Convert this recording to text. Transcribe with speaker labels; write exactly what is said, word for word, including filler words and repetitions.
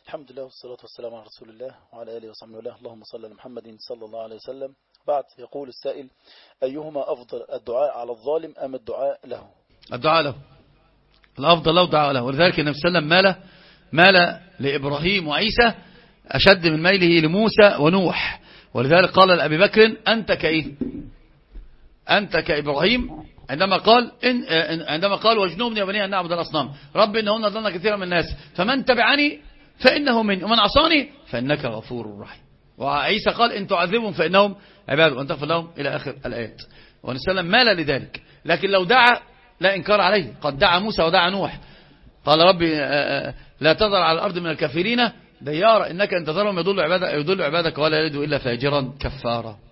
Speaker 1: الحمد لله والصلاة والسلام على رسول الله وعلى آله وصحبه وله. اللهم صل على محمد صلى الله عليه وسلم. بعد، يقول السائل: أيهما أفضل، الدعاء على الظالم أم الدعاء له؟
Speaker 2: الدعاء له، الأفضل له الدعاء له. ولذلك النبي صلى الله عليه وسلم مال مال لإبراهيم وعيسى أشد من ميله لموسى ونوح. ولذلك قال لأبي بكر: أنت كإيه؟ أنت كإبراهيم عندما قال إن عندما قال: واجنبني وبني أن نعبد الأصنام. رب إنهن ضلن كثيرا من الناس فمن تبعني فإنه مني ومن عصاني فإنك غفور رحيم. وعيسى قال: إن تعذبهم فإنهم عباد وأن تغفر لهم إلى آخر الآيات. والنبي صلى الله عليه وسلم مال لذلك. لكن لو دعا لا إنكار عليه، قد دعا موسى ودعا نوح، قال: ربي لا تذر على الأرض من الكافرين ديارا إنك إن تذرهم يضل عبادك يضل عبادك ولا يلد إلا فاجرا كفارا.